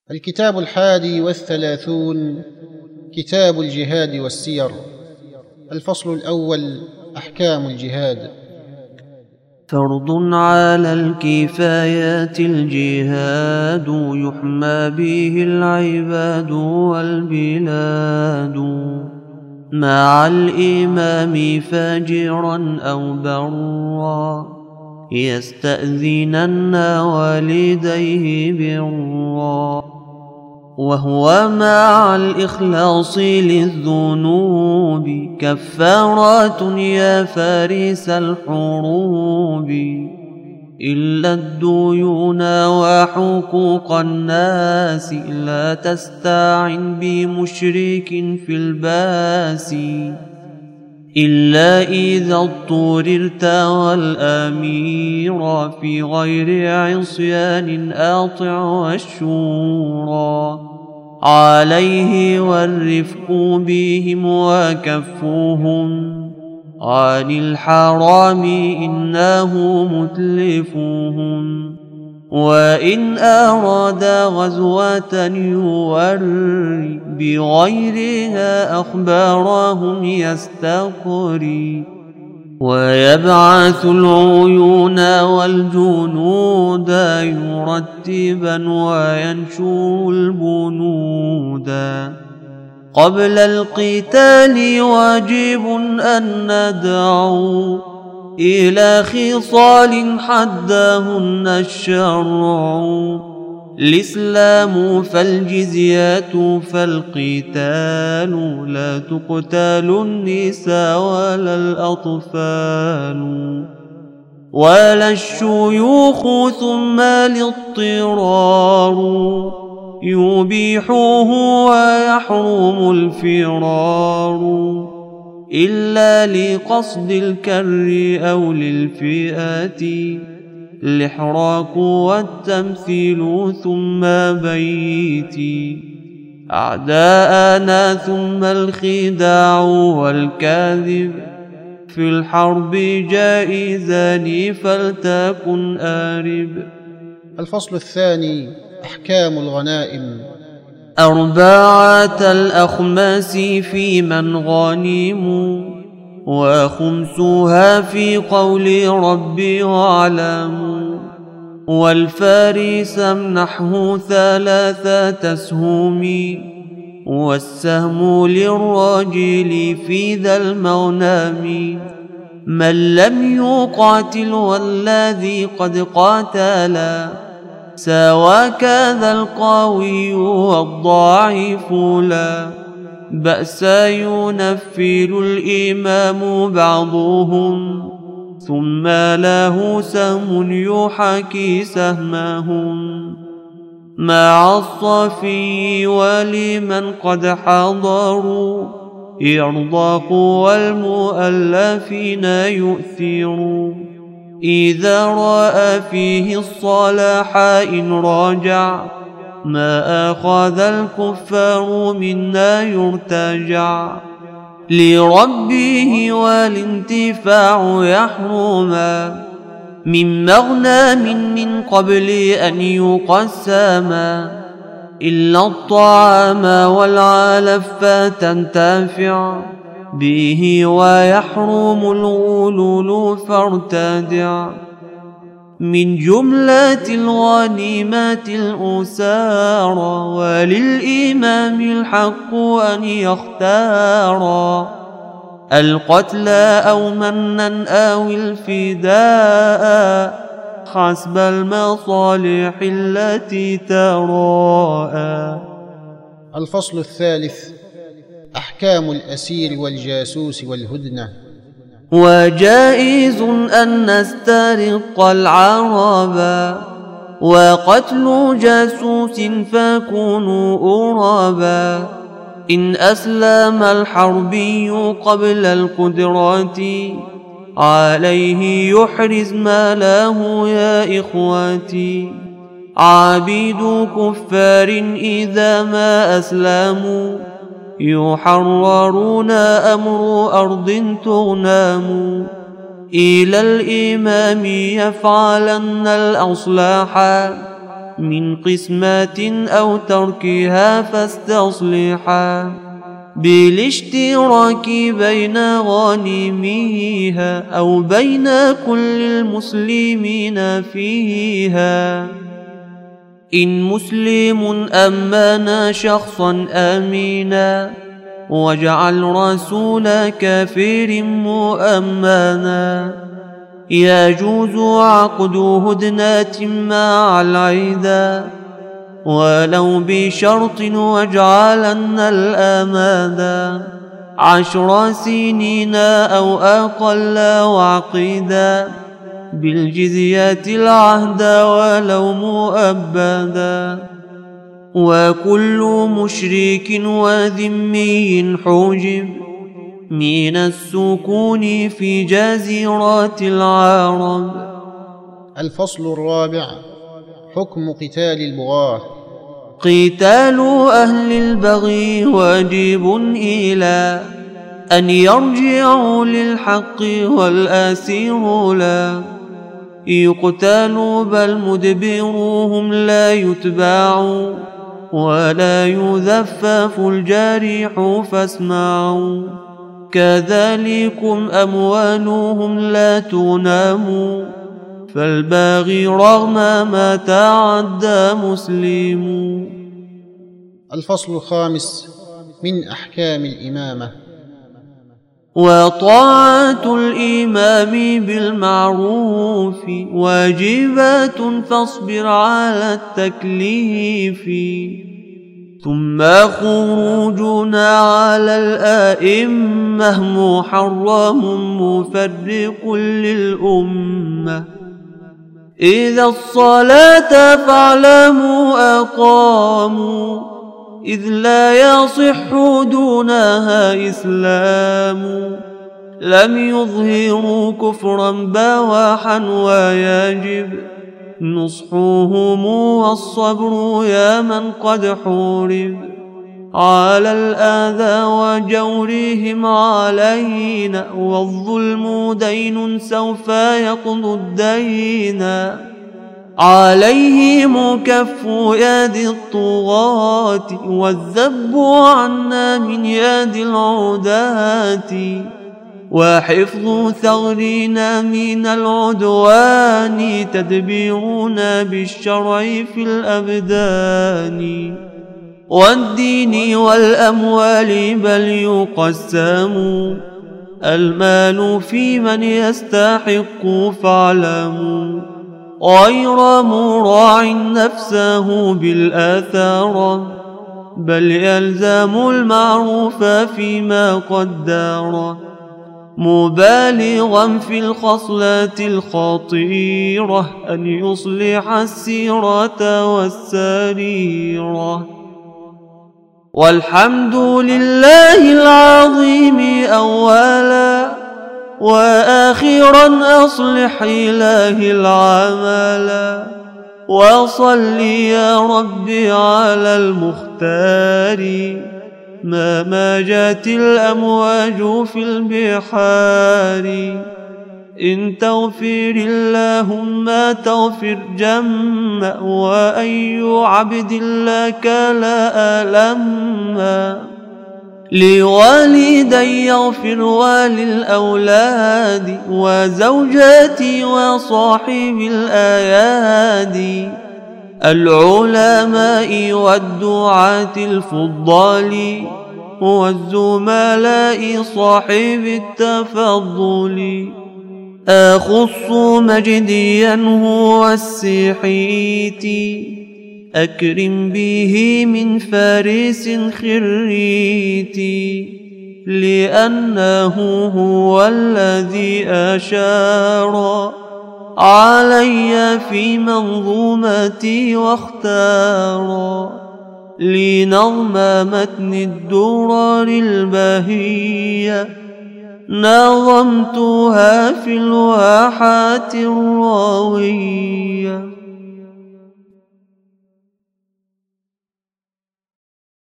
الكتاب 31 كتاب الجهاد والسير. الفصل الأول: أحكام الجهاد. فرض على الكفايات الجهاد، يحمى به العباد والبلاد، مع الإمام فاجرا أو برا، يستأذنن والديه برا، وهو مع الإخلاص للذنوب كفارات يا فارس الحروب، إلا الديون وحقوق الناس، لا تستعن بمشرك في الباس، إلا إذا اضطررت والأمير في غير عصيان أطع والشورى، عليه والرفق بهم وكفوهم عن الحرام إنه متلفوهم، وإن أراد غزوة يوري بغيرها أخبارهم يستقري، ويبعث العيون والجنود يرتبا وينشر البنودا، قبل القتال واجب أن ندعو إلى خصال حدهن الشرع، الإسلام فالجزية فالقتال، لا تقتل النساء ولا الأطفال ولا الشيوخ، ثم الاضطرار يبيحه ويحرم الفرار، إلا لقصد الكر أو للفئات، الإحراق والتمثيل ثم بيتي أعداءنا، ثم الخداع والكاذب في الحرب جائزان فلتكن آرب. الفصل الثاني: أحكام الغنائم. 4 الأخماس في من غنموا، وخمسها في قول ربي واعلموا، والفارس امنحه 3 أسهم، والسهم للراجل في ذا المغنم، من لم يقاتل والذي قد قاتلا، سوى كذا القوي والضعيف لا، بأس ينفل الإمام بعضهم، ثم له سهم يحكي سهمهم، مع الصفي ولمن قد حضروا، يرضاق والمؤلفين يؤثروا، إذا رأى فيه الصلاح إن راجع، ما أخذ الكفار منا يرتجع، لربه والانتفاع يحرما، من مغنم من قبل أن يقسما، إلا الطعام والعلف فتنتفع به، ويحرم الغلول فارتدع، من جملة الغنيمات الأسارى، وللإمام الحق أن يختار، القتل أو منا أو الفداء، حسب المصالح التي تراءى. الفصل الثالث: أحكام الأسير والجاسوس والهدنة. وجائز أن نسترق العربا، وقتل جاسوس فكونوا أربا، إن أسلم الحربي قبل القدرات، عليه يحرز ماله يا إخوتي، عبيد كفار إذا ما أسلموا، يحررون أمر أرض تغنم، إلى الإمام يفعلن الأصلاح من قسمات أو تركها فاستصلحا بالاشتراك بين غانميها أو بين كل المسلمين فيها. إن مسلم أمن شخصا آمنا واجعل رسول كافر مؤمنا يجوز عقد هدنة مع العيدا ولو بشرط واجعلن الأمادا 10 سنين أو أقل وعقيدا بالجزية العهد ولو مؤبدا. وكل مشرك وذمي حوجب من السكون في جزيرات العرب. الفصل الرابع حكم قتال البغاة. قتال أهل البغي واجب إلى أن يرجعوا للحق والأسير لا يقتل بل مدبروهم لا يتباعوا ولا يذفف الجارح فاسمعوا. كذلكم أموالهم لا تنام فالباغي رغم ما تعدى مسلم. الفصل الخامس من أحكام الإمامة. وطاعة الإمام بالمعروف واجبات فاصبر على التكليف. ثم خروجنا على الآئمة محرم مفرق للأمة. إذا الصلاة فاعلموا أقاموا إذ لا يصح دونها إسلام. لم يظهروا كفرا بواحا ويجب نصحهم والصبر يا من قد حورب على الآذى وجورهم علينا والظلم دين سوف يقضي الدين. عليهم كف يد الطغاة والذب عنا من يد العداة وحفظ ثغرنا من العدوان تدبيرنا بالشرع في الأبدان. والدين والأموال بل يقسم المال في من يستحق فاعلموا غير مراع نفسه بالآثار بل يلزم المعروف فيما قدر مبالغا في الخصلة الخطيرة أن يصلح السيرة والسريرة. والحمد لله العظيم أولا وآخرا أصلح إله العمل. وصل يا ربي على المختار ما ماجت الأمواج في البحار. إن تغفر اللهم تغفر جما وأي عبد لك لا ألما. لوالدي يغفر وللأولاد وزوجاتي وصاحب الأيادي العلماء والدعاة الفضال والزملاء صاحب التفضل. أخص مجديا هو السحيتي أكرم به من فارس خريتي لأنه هو الذي أشار علي في منظومتي واختار لي نظم متن الدرر البهية نظمتها في الواحات الراوية.